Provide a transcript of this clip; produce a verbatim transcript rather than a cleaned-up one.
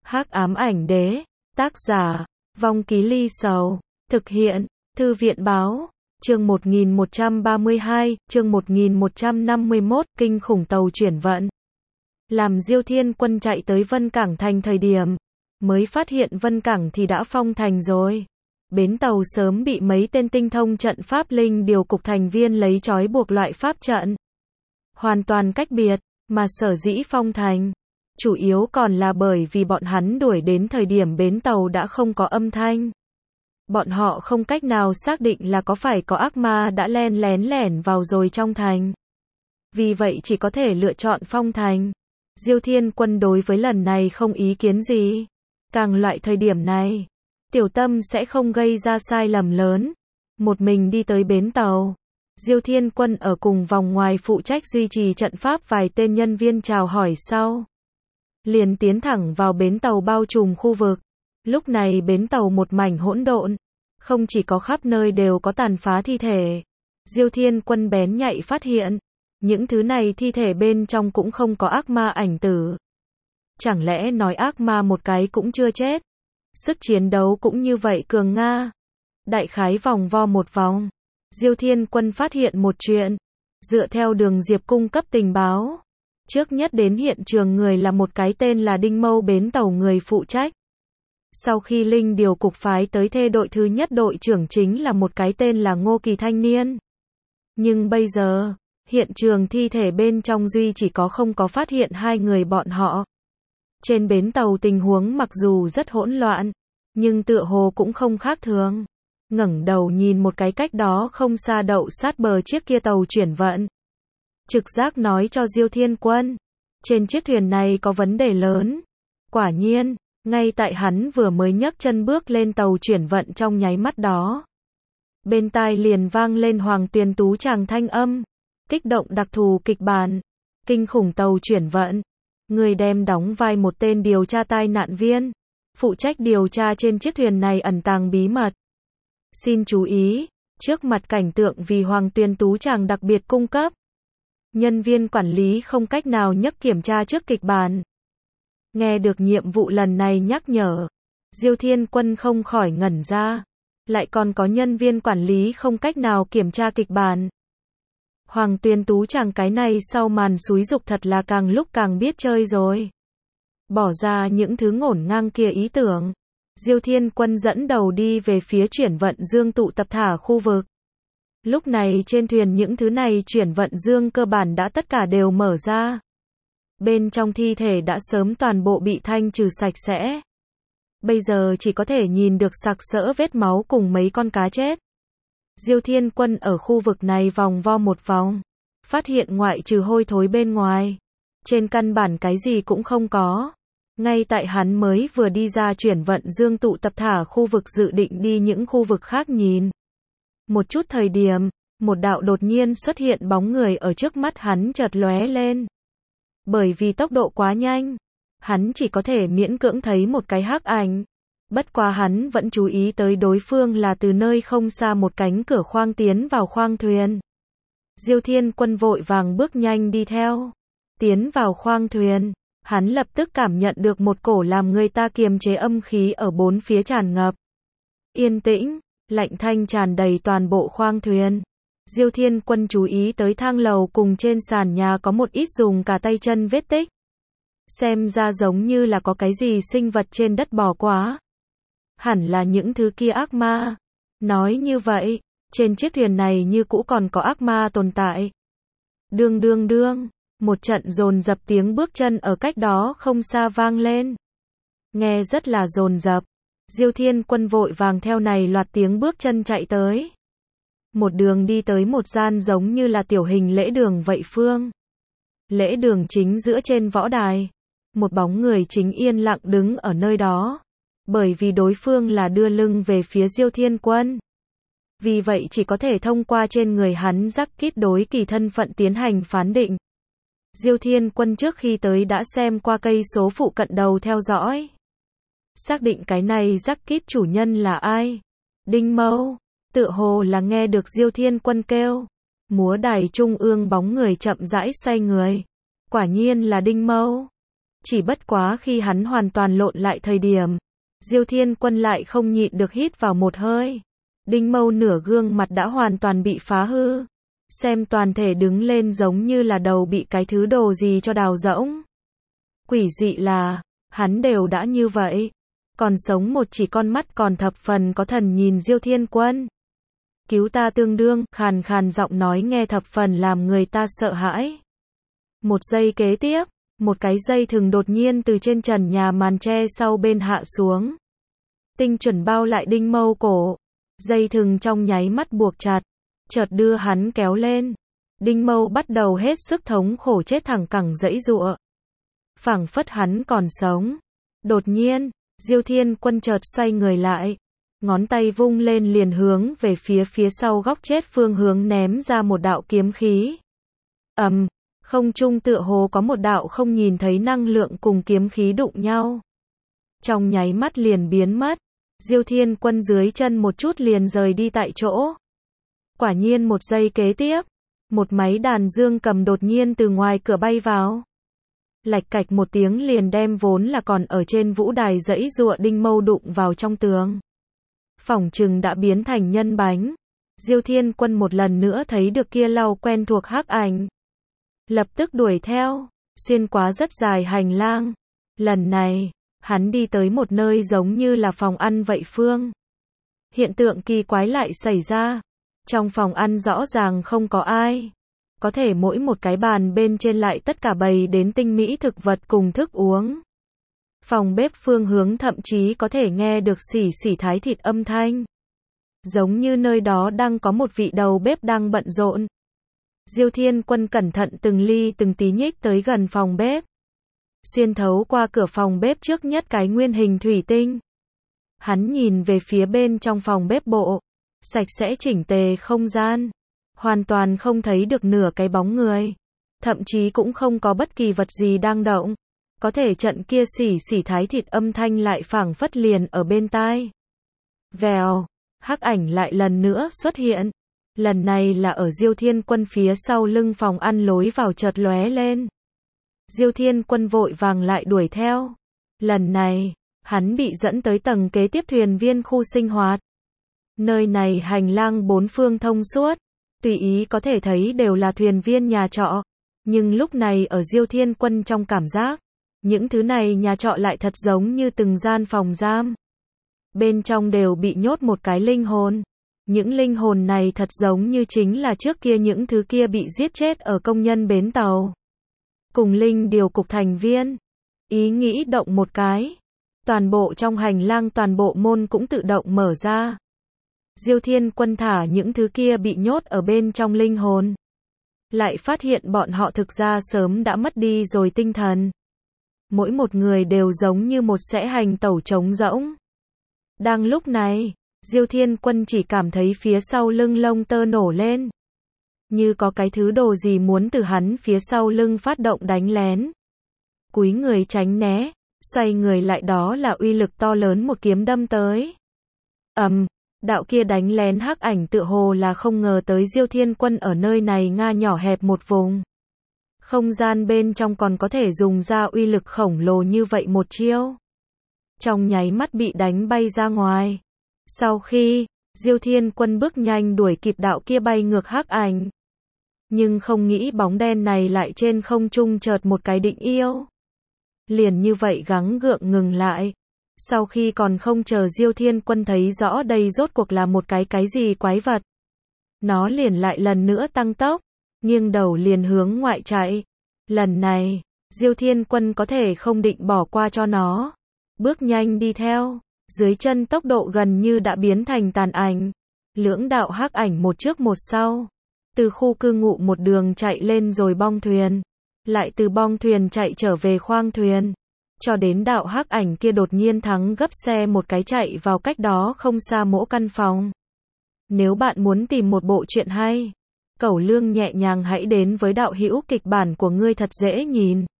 Hắc ám ảnh đế, tác giả, Vong Ký Ly Sầu, thực hiện, Thư viện báo, chương một nghìn một trăm ba mươi hai, chương một nghìn một trăm năm mươi mốt, kinh khủng tàu chuyển vận. Làm Diêu Thiên Quân chạy tới Vân Cảng thành thời điểm, mới phát hiện Vân Cảng thì đã phong thành rồi. Bến tàu sớm bị mấy tên tinh thông trận pháp linh điều cục thành viên lấy trói buộc loại pháp trận. Hoàn toàn cách biệt, mà sở dĩ phong thành. Chủ yếu còn là bởi vì bọn hắn đuổi đến thời điểm bến tàu đã không có âm thanh. Bọn họ không cách nào xác định là có phải có ác ma đã len lén lẻn vào rồi trong thành. Vì vậy chỉ có thể lựa chọn phong thành. Diêu Thiên Quân đối với lần này không ý kiến gì. Càng loại thời điểm này, Tiểu Tâm sẽ không gây ra sai lầm lớn. Một mình đi tới bến tàu. Diêu Thiên Quân ở cùng vòng ngoài phụ trách duy trì trận pháp vài tên nhân viên chào hỏi sau. Liền tiến thẳng vào bến tàu bao trùm khu vực. Lúc này bến tàu một mảnh hỗn độn. Không chỉ có khắp nơi đều có tàn phá thi thể. Diêu Thiên Quân bén nhạy phát hiện. Những thứ này thi thể bên trong cũng không có ác ma ảnh tử. Chẳng lẽ nói ác ma một cái cũng chưa chết? Sức chiến đấu cũng như vậy cường nga. Đại khái vòng vo một vòng. Diêu Thiên Quân phát hiện một chuyện. Dựa theo Đường Diệp cung cấp tình báo. Trước nhất đến hiện trường người là một cái tên là Đinh Mâu bến tàu người phụ trách. Sau khi Linh điều cục phái tới thê đội thứ nhất đội trưởng chính là một cái tên là Ngô Kỳ thanh niên. Nhưng bây giờ, hiện trường thi thể bên trong duy chỉ có không có phát hiện hai người bọn họ. Trên bến tàu tình huống mặc dù rất hỗn loạn, nhưng tựa hồ cũng không khác thường. Ngẩng đầu nhìn một cái cách đó không xa đậu sát bờ chiếc kia tàu chuyển vận. Trực giác nói cho Diêu Thiên Quân, trên chiếc thuyền này có vấn đề lớn. Quả nhiên, ngay tại hắn vừa mới nhấc chân bước lên tàu chuyển vận trong nháy mắt đó. Bên tai liền vang lên Hoàng Tuyền Tú chàng thanh âm, kích động đặc thù kịch bản, kinh khủng tàu chuyển vận. Người đem đóng vai một tên điều tra tai nạn viên, phụ trách điều tra trên chiếc thuyền này ẩn tàng bí mật. Xin chú ý, trước mặt cảnh tượng vì Hoàng Tuyền Tú chàng đặc biệt cung cấp. Nhân viên quản lý không cách nào nhắc kiểm tra trước kịch bản. Nghe được nhiệm vụ lần này nhắc nhở, Diêu Thiên Quân không khỏi ngẩn ra. Lại còn có nhân viên quản lý không cách nào kiểm tra kịch bản. Hoàng Tuyền Tú chàng cái này sau màn xúi dục thật là càng lúc càng biết chơi rồi. Bỏ ra những thứ ngổn ngang kia ý tưởng. Diêu Thiên Quân dẫn đầu đi về phía chuyển vận dương tụ tập thả khu vực. Lúc này trên thuyền những thứ này chuyển vận dương cơ bản đã tất cả đều mở ra. Bên trong thi thể đã sớm toàn bộ bị thanh trừ sạch sẽ. Bây giờ chỉ có thể nhìn được sặc sỡ vết máu cùng mấy con cá chết. Diêu Thiên Quân ở khu vực này vòng vo một vòng. Phát hiện ngoại trừ hôi thối bên ngoài. Trên căn bản cái gì cũng không có. Ngay tại hắn mới vừa đi ra chuyển vận dương tụ tập thả khu vực dự định đi những khu vực khác nhìn. Một chút thời điểm, một đạo đột nhiên xuất hiện bóng người ở trước mắt hắn chợt lóe lên. Bởi vì tốc độ quá nhanh, hắn chỉ có thể miễn cưỡng thấy một cái hắc ảnh. Bất quá hắn vẫn chú ý tới đối phương là từ nơi không xa một cánh cửa khoang tiến vào khoang thuyền. Diêu Thiên Quân vội vàng bước nhanh đi theo. Tiến vào khoang thuyền, hắn lập tức cảm nhận được một cổ làm người ta kiềm chế âm khí ở bốn phía tràn ngập. Yên tĩnh, lạnh thanh tràn đầy toàn bộ khoang thuyền. Diêu Thiên Quân chú ý tới thang lầu cùng trên sàn nhà có một ít dùng cả tay chân vết tích. Xem ra giống như là có cái gì sinh vật trên đất bò quá. Hẳn là những thứ kia ác ma. Nói như vậy, trên chiếc thuyền này như cũ còn có ác ma tồn tại. Đương đương đương, một trận dồn dập tiếng bước chân ở cách đó không xa vang lên. Nghe rất là dồn dập. Diêu Thiên Quân vội vàng theo này loạt tiếng bước chân chạy tới. Một đường đi tới một gian giống như là tiểu hình lễ đường vậy phương. Lễ đường chính giữa trên võ đài. Một bóng người chính yên lặng đứng ở nơi đó. Bởi vì đối phương là đưa lưng về phía Diêu Thiên Quân. Vì vậy chỉ có thể thông qua trên người hắn rắc kít đối kỳ thân phận tiến hành phán định. Diêu Thiên Quân trước khi tới đã xem qua cây số phụ cận đầu theo dõi. Xác định cái này rắc kít chủ nhân là ai? Đinh Mâu. Tựa hồ là nghe được Diêu Thiên Quân kêu. Múa đài trung ương bóng người chậm rãi xoay người. Quả nhiên là Đinh Mâu. Chỉ bất quá khi hắn hoàn toàn lộn lại thời điểm, Diêu Thiên Quân lại không nhịn được hít vào một hơi. Đinh Mâu nửa gương mặt đã hoàn toàn bị phá hư. Xem toàn thể đứng lên giống như là đầu bị cái thứ đồ gì cho đào rỗng. Quỷ dị là, hắn đều đã như vậy. Còn sống một chỉ con mắt còn thập phần có thần nhìn Diêu Thiên Quân. Cứu ta tương đương, khàn khàn giọng nói nghe thập phần làm người ta sợ hãi. Một giây kế tiếp, một cái dây thừng đột nhiên từ trên trần nhà màn tre sau bên hạ xuống. Tinh chuẩn bao lại Đinh Mâu cổ. Dây thừng trong nháy mắt buộc chặt, chợt đưa hắn kéo lên. Đinh Mâu bắt đầu hết sức thống khổ chết thẳng cẳng giãy giụa. Phảng phất hắn còn sống. Đột nhiên, Diêu Thiên Quân chợt xoay người lại, ngón tay vung lên liền hướng về phía phía sau góc chết phương hướng ném ra một đạo kiếm khí. Ầm, um, không trung tựa hồ có một đạo không nhìn thấy năng lượng cùng kiếm khí đụng nhau. Trong nháy mắt liền biến mất. Diêu Thiên Quân dưới chân một chút liền rời đi tại chỗ. Quả nhiên một giây kế tiếp, một máy đàn dương cầm đột nhiên từ ngoài cửa bay vào. Lạch cạch một tiếng liền đem vốn là còn ở trên vũ đài giãy giụa Đinh Mâu đụng vào trong tường. Phỏng chừng đã biến thành nhân bánh. Diêu Thiên Quân một lần nữa thấy được kia lau quen thuộc hắc ảnh. Lập tức đuổi theo, xuyên qua rất dài hành lang. Lần này, hắn đi tới một nơi giống như là phòng ăn vậy phương. Hiện tượng kỳ quái lại xảy ra. Trong phòng ăn rõ ràng không có ai. Có thể mỗi một cái bàn bên trên lại tất cả bày đến tinh mỹ thực vật cùng thức uống. Phòng bếp phương hướng thậm chí có thể nghe được xỉ xỉ thái thịt âm thanh. Giống như nơi đó đang có một vị đầu bếp đang bận rộn. Diêu Thiên Quân cẩn thận từng ly từng tí nhích tới gần phòng bếp. Xuyên thấu qua cửa phòng bếp trước nhất cái nguyên hình thủy tinh. Hắn nhìn về phía bên trong phòng bếp bộ. Sạch sẽ chỉnh tề không gian. Hoàn toàn không thấy được nửa cái bóng người. Thậm chí cũng không có bất kỳ vật gì đang động. Có thể trận kia xỉ xỉ thái thịt âm thanh lại phảng phất liền ở bên tai. Vèo, hắc ảnh lại lần nữa xuất hiện. Lần này là ở Diêu Thiên Quân phía sau lưng phòng ăn lối vào chợt lóe lên. Diêu Thiên Quân vội vàng lại đuổi theo. Lần này, hắn bị dẫn tới tầng kế tiếp thuyền viên khu sinh hoạt. Nơi này hành lang bốn phương thông suốt, tùy ý có thể thấy đều là thuyền viên nhà trọ. Nhưng lúc này ở Diêu Thiên Quân trong cảm giác, những thứ này nhà trọ lại thật giống như từng gian phòng giam. Bên trong đều bị nhốt một cái linh hồn. Những linh hồn này thật giống như chính là trước kia những thứ kia bị giết chết ở công nhân bến tàu. Cùng linh điều cục thành viên. Ý nghĩ động một cái. Toàn bộ trong hành lang toàn bộ môn cũng tự động mở ra. Diêu Thiên Quân thả những thứ kia bị nhốt ở bên trong linh hồn. Lại phát hiện bọn họ thực ra sớm đã mất đi rồi tinh thần. Mỗi một người đều giống như một sẽ hành tẩu trống rỗng. Đang lúc này, Diêu Thiên Quân chỉ cảm thấy phía sau lưng lông tơ nổ lên. Như có cái thứ đồ gì muốn từ hắn phía sau lưng phát động đánh lén. Cúi người tránh né, xoay người lại đó là uy lực to lớn một kiếm đâm tới. Ầm, um, đạo kia đánh lén hắc ảnh tựa hồ là không ngờ tới Diêu Thiên Quân ở nơi này nga nhỏ hẹp một vùng. Không gian bên trong còn có thể dùng ra uy lực khổng lồ như vậy một chiêu. Trong nháy mắt bị đánh bay ra ngoài. Sau khi, Diêu Thiên Quân bước nhanh đuổi kịp đạo kia bay ngược hắc ảnh. Nhưng không nghĩ bóng đen này lại trên không trung chợt một cái định yêu. Liền như vậy gắng gượng ngừng lại. Sau khi còn không chờ Diêu Thiên Quân thấy rõ đây rốt cuộc là một cái cái gì quái vật. Nó liền lại lần nữa tăng tốc, nghiêng đầu liền hướng ngoại chạy. Lần này, Diêu Thiên Quân có thể không định bỏ qua cho nó. Bước nhanh đi theo, dưới chân tốc độ gần như đã biến thành tàn ảnh. Lưỡng đạo hắc ảnh một trước một sau. Từ khu cư ngụ một đường chạy lên rồi bong thuyền. Lại từ bong thuyền chạy trở về khoang thuyền. Cho đến đạo hắc ảnh kia đột nhiên thắng gấp xe một cái chạy vào cách đó không xa mỗi căn phòng. Nếu bạn muốn tìm một bộ truyện hay, Cẩu Lương nhẹ nhàng hãy đến với đạo hữu kịch bản của ngươi thật dễ nhìn.